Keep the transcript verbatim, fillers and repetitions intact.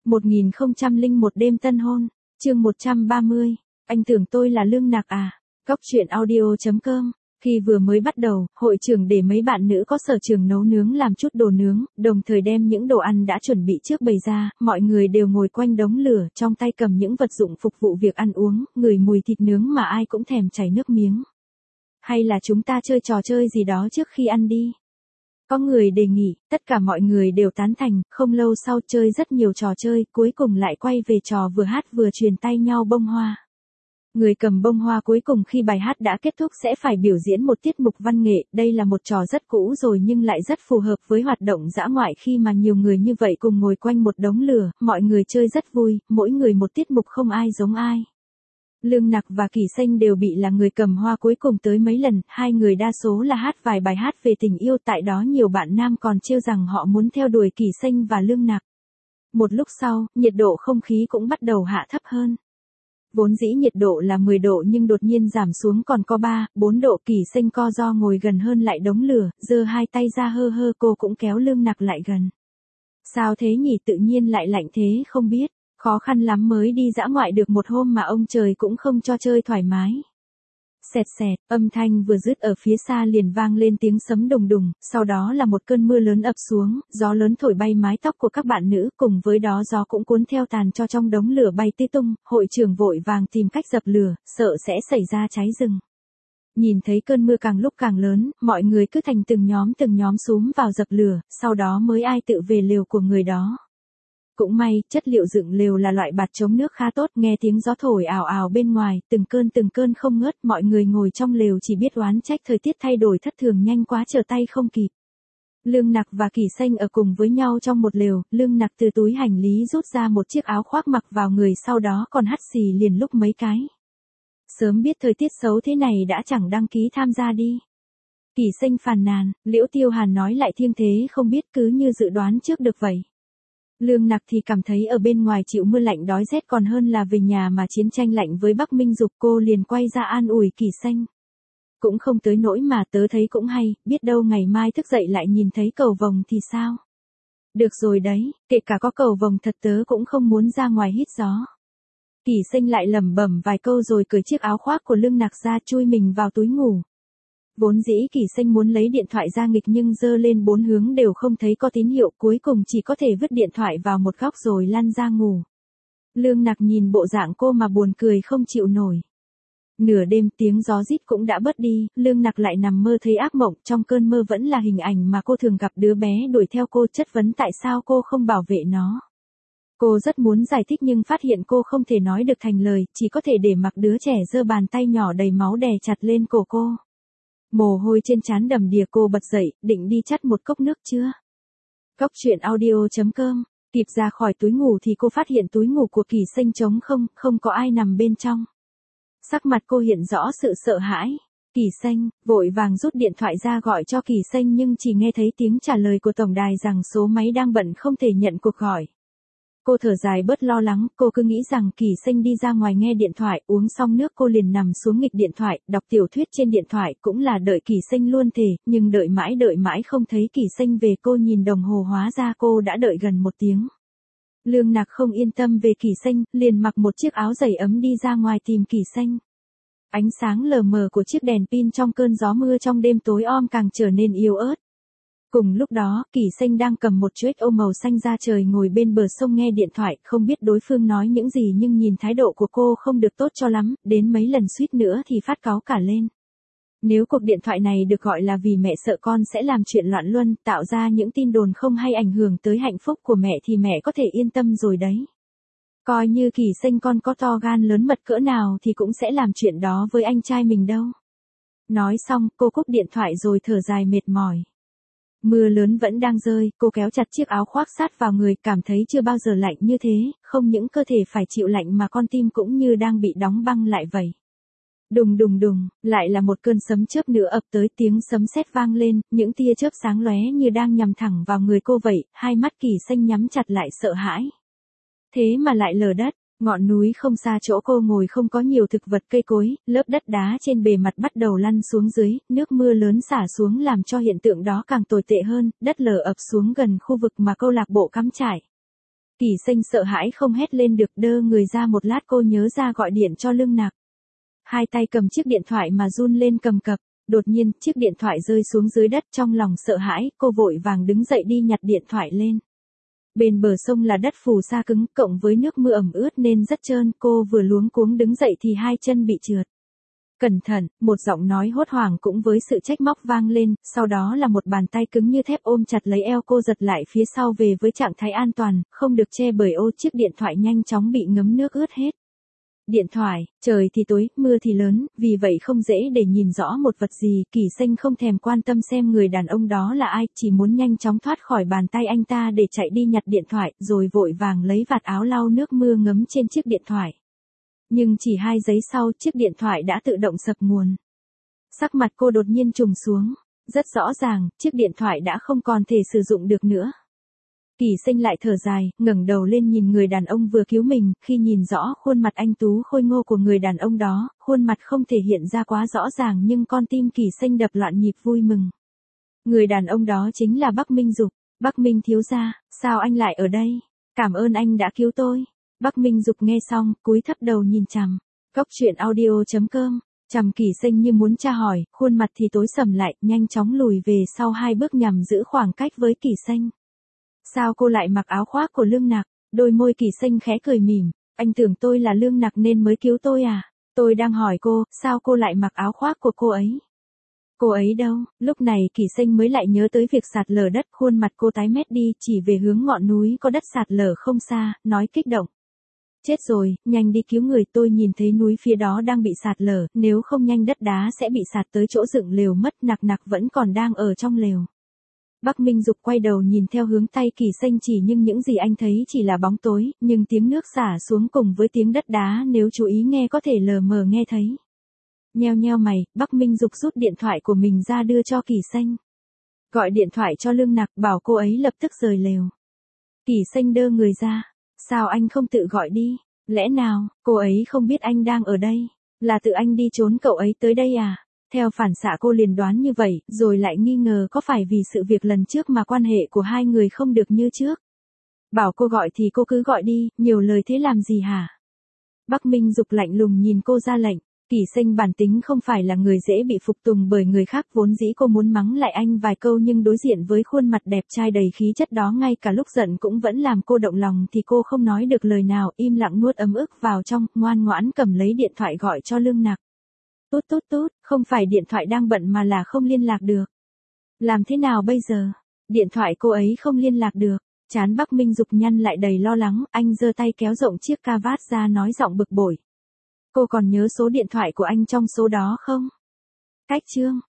một nghìn không trăm lẻ một đêm tân hôn, chương một trăm ba mươi, anh tưởng tôi là Lương Nạc à? Góc truyện audio chấm com. Khi vừa mới bắt đầu, hội trưởng để mấy bạn nữ có sở trường nấu nướng làm chút đồ nướng, đồng thời đem những đồ ăn đã chuẩn bị trước bày ra, mọi người đều ngồi quanh đống lửa, trong tay cầm những vật dụng phục vụ việc ăn uống, ngửi mùi thịt nướng mà ai cũng thèm chảy nước miếng. Hay là chúng ta chơi trò chơi gì đó trước khi ăn đi? Có người đề nghị, tất cả mọi người đều tán thành, không lâu sau chơi rất nhiều trò chơi, cuối cùng lại quay về trò vừa hát vừa truyền tay nhau bông hoa. Người cầm bông hoa cuối cùng khi bài hát đã kết thúc sẽ phải biểu diễn một tiết mục văn nghệ, đây là một trò rất cũ rồi nhưng lại rất phù hợp với hoạt động dã ngoại khi mà nhiều người như vậy cùng ngồi quanh một đống lửa, mọi người chơi rất vui, mỗi người một tiết mục không ai giống ai. Lương Nạc và Kỳ Xanh đều bị là người cầm hoa cuối cùng tới mấy lần, hai người đa số là hát vài bài hát về tình yêu, tại đó nhiều bạn nam còn trêu rằng họ muốn theo đuổi Kỳ Xanh và Lương Nạc. Một lúc sau, nhiệt độ không khí cũng bắt đầu hạ thấp hơn. Vốn dĩ nhiệt độ là mười độ nhưng đột nhiên giảm xuống còn có ba, bốn độ. Kỳ Xanh co ro ngồi gần hơn lại đống lửa, giơ hai tay ra hơ hơ, cô cũng kéo Lương Nạc lại gần. Sao thế nhỉ, tự nhiên lại lạnh thế không biết. Khó khăn lắm mới đi dã ngoại được một hôm mà ông trời cũng không cho chơi thoải mái. Xẹt xẹt, âm thanh vừa dứt ở phía xa liền vang lên tiếng sấm đùng đùng, sau đó là một cơn mưa lớn ập xuống, gió lớn thổi bay mái tóc của các bạn nữ, cùng với đó gió cũng cuốn theo tàn cho trong đống lửa bay tứ tung, hội trưởng vội vàng tìm cách dập lửa, sợ sẽ xảy ra cháy rừng. Nhìn thấy cơn mưa càng lúc càng lớn, mọi người cứ thành từng nhóm từng nhóm xúm vào dập lửa, sau đó mới ai tự về lều của người đó. Cũng may, chất liệu dựng lều là loại bạt chống nước khá tốt, nghe tiếng gió thổi ào ào bên ngoài, từng cơn từng cơn không ngớt, mọi người ngồi trong lều chỉ biết oán trách thời tiết thay đổi thất thường nhanh quá trở tay không kịp. Lương Nạc và Kỳ Xanh ở cùng với nhau trong một lều, Lương Nạc từ túi hành lý rút ra một chiếc áo khoác mặc vào người, sau đó còn hắt xì liền lúc mấy cái. Sớm biết thời tiết xấu thế này đã chẳng đăng ký tham gia đi. Kỳ Xanh phàn nàn, Liễu Tiêu Hàn nói lại thiêng thế không biết, cứ như dự đoán trước được vậy. Lương Nạc thì cảm thấy ở bên ngoài chịu mưa lạnh đói rét còn hơn là về nhà mà chiến tranh lạnh với Bắc Minh Dục, cô liền quay ra an ủi Kỳ Xanh. Cũng không tới nỗi mà, tớ thấy cũng hay, biết đâu ngày mai thức dậy lại nhìn thấy cầu vồng thì sao? Được rồi đấy, kể cả có cầu vồng thật tớ cũng không muốn ra ngoài hít gió. Kỳ Xanh lại lẩm bẩm vài câu rồi cởi chiếc áo khoác của Lương Nạc ra, chui mình vào túi ngủ. Vốn dĩ Kỳ Xanh muốn lấy điện thoại ra nghịch nhưng giơ lên bốn hướng đều không thấy có tín hiệu, cuối cùng chỉ có thể vứt điện thoại vào một góc rồi lăn ra ngủ. Lương Nạc nhìn bộ dạng cô mà buồn cười không chịu nổi. Nửa đêm tiếng gió rít cũng đã bớt đi, Lương Nạc lại nằm mơ thấy ác mộng, trong cơn mơ vẫn là hình ảnh mà cô thường gặp, đứa bé đuổi theo cô chất vấn tại sao cô không bảo vệ nó. Cô rất muốn giải thích nhưng phát hiện cô không thể nói được thành lời, chỉ có thể để mặc đứa trẻ giơ bàn tay nhỏ đầy máu đè chặt lên cổ cô. Mồ hôi trên trán đầm đìa, cô bật dậy, định đi chắt một cốc nước chưa? Góc truyện audio chấm com. Kịp ra khỏi túi ngủ thì cô phát hiện túi ngủ của Kỳ Xanh trống không, không có ai nằm bên trong. Sắc mặt cô hiện rõ sự sợ hãi. Kỳ Xanh, vội vàng rút điện thoại ra gọi cho Kỳ Xanh nhưng chỉ nghe thấy tiếng trả lời của tổng đài rằng số máy đang bận không thể nhận cuộc gọi. Cô thở dài bớt lo lắng, cô cứ nghĩ rằng Kỳ Xanh đi ra ngoài nghe điện thoại, uống xong nước cô liền nằm xuống nghịch điện thoại, đọc tiểu thuyết trên điện thoại, cũng là đợi Kỳ Xanh luôn thề, nhưng đợi mãi đợi mãi không thấy Kỳ Xanh về, cô nhìn đồng hồ hóa ra cô đã đợi gần một tiếng. Lương Nạc không yên tâm về Kỳ Xanh, liền mặc một chiếc áo dày ấm đi ra ngoài tìm Kỳ Xanh. Ánh sáng lờ mờ của chiếc đèn pin trong cơn gió mưa trong đêm tối om càng trở nên yếu ớt. Cùng lúc đó, Kỳ Xanh đang cầm một chuét ô màu xanh da trời ngồi bên bờ sông nghe điện thoại, không biết đối phương nói những gì nhưng nhìn thái độ của cô không được tốt cho lắm, đến mấy lần suýt nữa thì phát cáu cả lên. Nếu cuộc điện thoại này được gọi là vì mẹ sợ con sẽ làm chuyện loạn luân, tạo ra những tin đồn không hay ảnh hưởng tới hạnh phúc của mẹ thì mẹ có thể yên tâm rồi đấy. Coi như Kỳ Xanh con có to gan lớn mật cỡ nào thì cũng sẽ làm chuyện đó với anh trai mình đâu. Nói xong, cô cúp điện thoại rồi thở dài mệt mỏi. Mưa lớn vẫn đang rơi, cô kéo chặt chiếc áo khoác sát vào người, cảm thấy chưa bao giờ lạnh như thế, không những cơ thể phải chịu lạnh mà con tim cũng như đang bị đóng băng lại vậy. Đùng đùng đùng, lại là một cơn sấm chớp nữa ập tới, tiếng sấm sét vang lên, những tia chớp sáng lóe như đang nhằm thẳng vào người cô vậy, hai mắt Kỳ Xanh nhắm chặt lại sợ hãi. Thế mà lại lở đất. Ngọn núi không xa chỗ cô ngồi không có nhiều thực vật cây cối, lớp đất đá trên bề mặt bắt đầu lăn xuống dưới, nước mưa lớn xả xuống làm cho hiện tượng đó càng tồi tệ hơn, đất lở ập xuống gần khu vực mà câu lạc bộ cắm trại. Kỳ Xanh sợ hãi không hét lên được, đơ người ra một lát cô nhớ ra gọi điện cho Lương Nặc. Hai tay cầm chiếc điện thoại mà run lên cầm cập, đột nhiên chiếc điện thoại rơi xuống dưới đất, trong lòng sợ hãi, cô vội vàng đứng dậy đi nhặt điện thoại lên. Bên bờ sông là đất phù sa cứng, cộng với nước mưa ẩm ướt nên rất trơn, cô vừa luống cuống đứng dậy thì hai chân bị trượt. Cẩn thận, một giọng nói hốt hoảng cũng với sự trách móc vang lên, sau đó là một bàn tay cứng như thép ôm chặt lấy eo cô giật lại phía sau về với trạng thái an toàn, không được che bởi ô, chiếc điện thoại nhanh chóng bị ngấm nước ướt hết. Điện thoại, trời thì tối, mưa thì lớn, vì vậy không dễ để nhìn rõ một vật gì, Kỳ Xanh không thèm quan tâm xem người đàn ông đó là ai, chỉ muốn nhanh chóng thoát khỏi bàn tay anh ta để chạy đi nhặt điện thoại, rồi vội vàng lấy vạt áo lau nước mưa ngấm trên chiếc điện thoại. Nhưng chỉ hai giây sau, chiếc điện thoại đã tự động sập nguồn. Sắc mặt cô đột nhiên trùng xuống, rất rõ ràng, chiếc điện thoại đã không còn thể sử dụng được nữa. Kỳ Xanh lại thở dài, ngẩng đầu lên nhìn người đàn ông vừa cứu mình, khi nhìn rõ khuôn mặt anh tú khôi ngô của người đàn ông đó, khuôn mặt không thể hiện ra quá rõ ràng nhưng con tim Kỳ Xanh đập loạn nhịp vui mừng. Người đàn ông đó chính là Bắc Minh Dục. Bắc Minh thiếu gia, sao anh lại ở đây? Cảm ơn anh đã cứu tôi. Bắc Minh Dục nghe xong, cúi thấp đầu nhìn chằm. Cốc truyện audio chấm com. Chằm Kỳ Xanh như muốn tra hỏi, khuôn mặt thì tối sầm lại, nhanh chóng lùi về sau hai bước nhằm giữ khoảng cách với Kỳ Xanh. Sao cô lại mặc áo khoác của Lương Nặc? Đôi môi Kỳ Xanh khẽ cười mỉm. Anh tưởng tôi là Lương Nặc nên mới cứu tôi à? Tôi đang hỏi cô, sao cô lại mặc áo khoác của cô ấy? Cô ấy đâu? Lúc này Kỳ Xanh mới lại nhớ tới việc sạt lở đất, khuôn mặt cô tái mét đi, chỉ về hướng ngọn núi có đất sạt lở không xa, nói kích động. Chết rồi, nhanh đi cứu người, tôi nhìn thấy núi phía đó đang bị sạt lở, nếu không nhanh đất đá sẽ bị sạt tới chỗ dựng lều mất, Nặc Nặc vẫn còn đang ở trong lều. Bắc Minh Dục quay đầu nhìn theo hướng tay Kỳ Xanh chỉ nhưng những gì anh thấy chỉ là bóng tối, nhưng tiếng nước xả xuống cùng với tiếng đất đá nếu chú ý nghe có thể lờ mờ nghe thấy. Nheo nheo mày, Bắc Minh Dục rút điện thoại của mình ra đưa cho Kỳ Xanh. Gọi điện thoại cho Lương Nặc, bảo cô ấy lập tức rời lều. Kỳ Xanh đơ người ra. Sao anh không tự gọi đi? Lẽ nào, cô ấy không biết anh đang ở đây? Là tự anh đi trốn cậu ấy tới đây à? Theo phản xạ cô liền đoán như vậy, rồi lại nghi ngờ có phải vì sự việc lần trước mà quan hệ của hai người không được như trước. Bảo cô gọi thì cô cứ gọi đi, nhiều lời thế làm gì hả? Bắc Minh Dục lạnh lùng nhìn cô ra lệnh. Kỳ Xanh bản tính không phải là người dễ bị phục tùng bởi người khác, vốn dĩ cô muốn mắng lại anh vài câu nhưng đối diện với khuôn mặt đẹp trai đầy khí chất đó ngay cả lúc giận cũng vẫn làm cô động lòng thì cô không nói được lời nào, im lặng nuốt ấm ức vào trong, ngoan ngoãn cầm lấy điện thoại gọi cho Lương Nặc. Tút tút tút, không phải điện thoại đang bận mà là không liên lạc được. Làm thế nào bây giờ? Điện thoại cô ấy không liên lạc được. Trán Bắc Minh Dục nhăn lại đầy lo lắng, anh giơ tay kéo rộng chiếc cà vạt ra nói giọng bực bội. Cô còn nhớ số điện thoại của anh trong số đó không? Cách chương